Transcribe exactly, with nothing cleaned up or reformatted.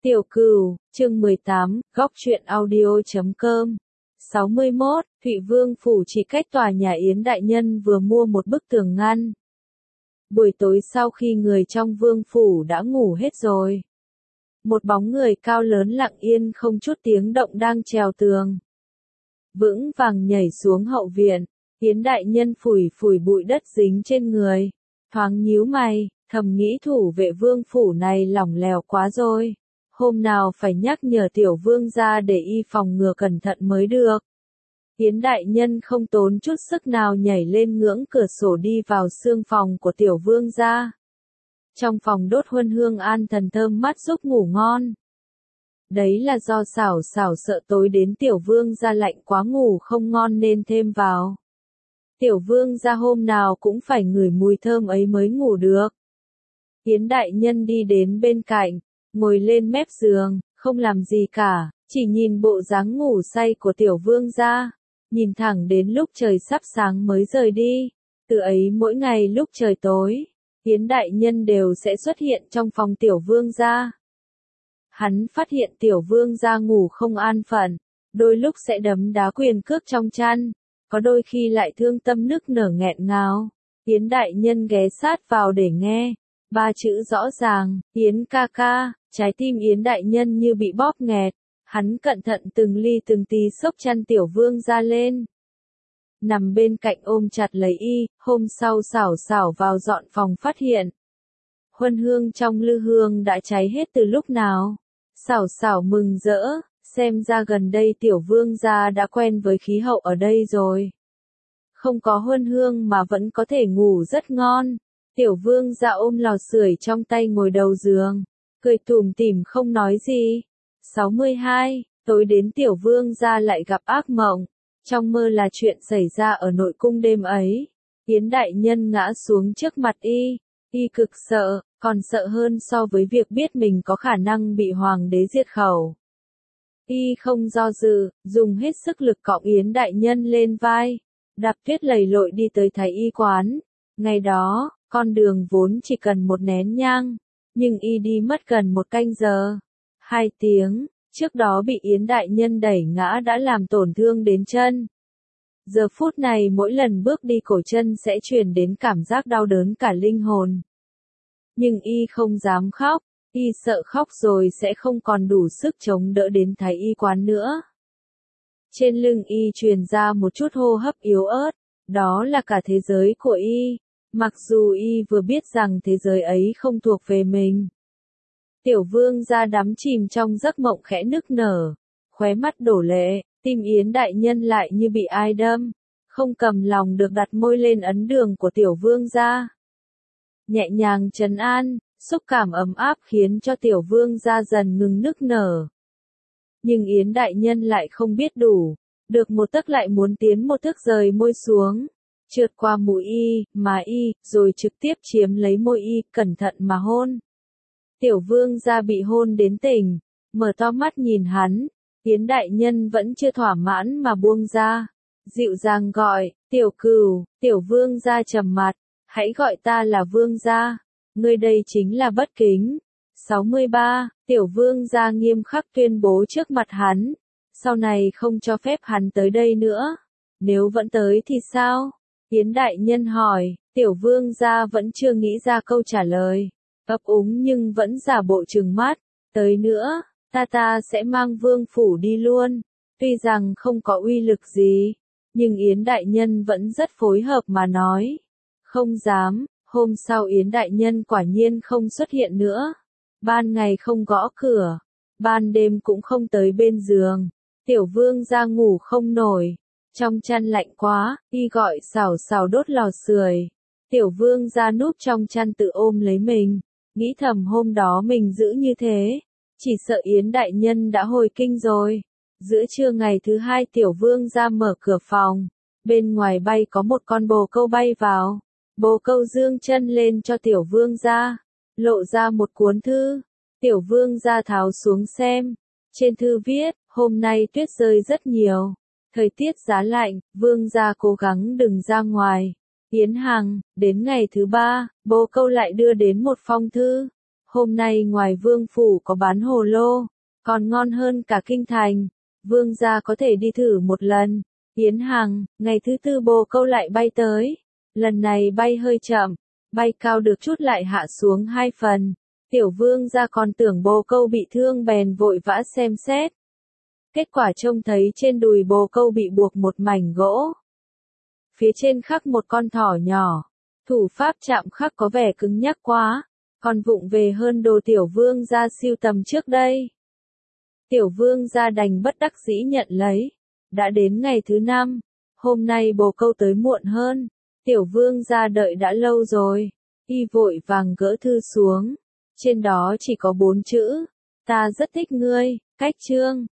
Tiểu Cửu, chương mười tám, góc truyện audio.com. sáu mươi mốt, Thụy Vương phủ chỉ cách tòa nhà Yến đại nhân vừa mua một bức tường ngăn. Buổi tối sau khi người trong vương phủ đã ngủ hết rồi, một bóng người cao lớn lặng yên không chút tiếng động đang trèo tường, vững vàng nhảy xuống hậu viện. Yến đại nhân phủi phủi bụi đất dính trên người, thoáng nhíu mày, thầm nghĩ thủ vệ vương phủ này lỏng lẻo quá rồi. Hôm nào phải nhắc nhở tiểu vương ra để y phòng ngừa cẩn thận mới được. Yến đại nhân không tốn chút sức nào nhảy lên ngưỡng cửa sổ đi vào sương phòng của tiểu vương ra. Trong phòng đốt huân hương an thần thơm mát giúp ngủ ngon. Đấy là do xảo xảo sợ tối đến tiểu vương ra lạnh quá ngủ không ngon nên thêm vào. Tiểu vương ra hôm nào cũng phải ngửi mùi thơm ấy mới ngủ được. Yến đại nhân đi đến bên cạnh, ngồi lên mép giường, không làm gì cả, chỉ nhìn bộ dáng ngủ say của tiểu vương gia, nhìn thẳng đến lúc trời sắp sáng mới rời đi. Từ ấy mỗi ngày lúc trời tối, Yến đại nhân đều sẽ xuất hiện trong phòng tiểu vương gia. Hắn phát hiện tiểu vương gia ngủ không an phận, đôi lúc sẽ đấm đá quyền cước trong chăn, có đôi khi lại thương tâm nức nở nghẹn ngào. Yến đại nhân ghé sát vào để nghe. Ba chữ rõ ràng, Yến ca ca, trái tim Yến đại nhân như bị bóp nghẹt, hắn cẩn thận từng ly từng tí xốc chăn tiểu vương ra lên. Nằm bên cạnh ôm chặt lấy y, hôm sau xảo xảo vào dọn phòng phát hiện. Huân hương trong lư hương đã cháy hết từ lúc nào. Xảo xảo mừng rỡ, xem ra gần đây tiểu vương gia đã quen với khí hậu ở đây rồi. Không có huân hương mà vẫn có thể ngủ rất ngon. Tiểu vương ra ôm lò sưởi trong tay ngồi đầu giường, cười tủm tỉm không nói gì. sáu mươi hai, tối đến tiểu vương ra lại gặp ác mộng. Trong mơ là chuyện xảy ra ở nội cung đêm ấy. Yến đại nhân ngã xuống trước mặt y, y cực sợ, còn sợ hơn so với việc biết mình có khả năng bị hoàng đế diệt khẩu. Y không do dự, dùng hết sức lực cõng Yến đại nhân lên vai, đạp tuyết lầy lội đi tới thái y quán. Ngày đó, con đường vốn chỉ cần một nén nhang, nhưng y đi mất gần một canh giờ. Hai tiếng, trước đó bị Yến đại nhân đẩy ngã đã làm tổn thương đến chân. Giờ phút này mỗi lần bước đi cổ chân sẽ truyền đến cảm giác đau đớn cả linh hồn. Nhưng y không dám khóc, y sợ khóc rồi sẽ không còn đủ sức chống đỡ đến thái y quán nữa. Trên lưng y truyền ra một chút hô hấp yếu ớt, đó là cả thế giới của y. Mặc dù y vừa biết rằng thế giới ấy không thuộc về mình. Tiểu vương ra đắm chìm trong giấc mộng khẽ nức nở, khóe mắt đổ lệ, tim Yến đại nhân lại như bị ai đâm, không cầm lòng được đặt môi lên ấn đường của tiểu vương ra. Nhẹ nhàng trấn an, xúc cảm ấm áp khiến cho tiểu vương ra dần ngừng nức nở. Nhưng Yến đại nhân lại không biết đủ, được một tấc lại muốn tiến một thước rời môi xuống. Trượt qua mũi y, mà y, rồi trực tiếp chiếm lấy môi y, cẩn thận mà hôn. Tiểu vương gia bị hôn đến tỉnh, mở to mắt nhìn hắn, Yến đại nhân vẫn chưa thỏa mãn mà buông ra. Dịu dàng gọi, tiểu cửu, tiểu vương gia trầm mặt, hãy gọi ta là vương gia, ngươi đây chính là bất kính. sáu mươi ba, tiểu vương gia nghiêm khắc tuyên bố trước mặt hắn, sau này không cho phép hắn tới đây nữa, nếu vẫn tới thì sao? Yến đại nhân hỏi, tiểu vương gia vẫn chưa nghĩ ra câu trả lời, ấp úng nhưng vẫn giả bộ trừng mắt, tới nữa, ta ta sẽ mang vương phủ đi luôn, tuy rằng không có uy lực gì, nhưng Yến đại nhân vẫn rất phối hợp mà nói, không dám. Hôm sau Yến đại nhân quả nhiên không xuất hiện nữa, ban ngày không gõ cửa, ban đêm cũng không tới bên giường, tiểu vương gia ngủ không nổi. Trong chăn lạnh quá, y gọi xảo xảo đốt lò sưởi. Tiểu vương ra núp trong chăn tự ôm lấy mình, nghĩ thầm hôm đó mình giữ như thế, chỉ sợ Yến đại nhân đã hồi kinh rồi. Giữa trưa ngày thứ hai tiểu vương ra mở cửa phòng, bên ngoài bay có một con bồ câu bay vào. Bồ câu dương chân lên cho tiểu vương ra, lộ ra một cuốn thư. Tiểu vương ra tháo xuống xem, trên thư viết, hôm nay tuyết rơi rất nhiều. Thời tiết giá lạnh, vương gia cố gắng đừng ra ngoài. Yến Hằng, đến ngày thứ ba, bồ câu lại đưa đến một phong thư. Hôm nay ngoài vương phủ có bán hồ lô, còn ngon hơn cả kinh thành. Vương gia có thể đi thử một lần. Yến Hằng, ngày thứ tư bồ câu lại bay tới. Lần này bay hơi chậm, bay cao được chút lại hạ xuống hai phần. Tiểu vương gia còn tưởng bồ câu bị thương bèn vội vã xem xét. Kết quả trông thấy trên đùi bồ câu bị buộc một mảnh gỗ. Phía trên khắc một con thỏ nhỏ. Thủ pháp chạm khắc có vẻ cứng nhắc quá, còn vụng về hơn đồ tiểu vương gia siêu tầm trước đây. Tiểu vương gia đành bất đắc dĩ nhận lấy. Đã đến ngày thứ năm, hôm nay bồ câu tới muộn hơn. Tiểu vương gia đợi đã lâu rồi. Y vội vàng gỡ thư xuống. Trên đó chỉ có bốn chữ. Ta rất thích ngươi, cách chương.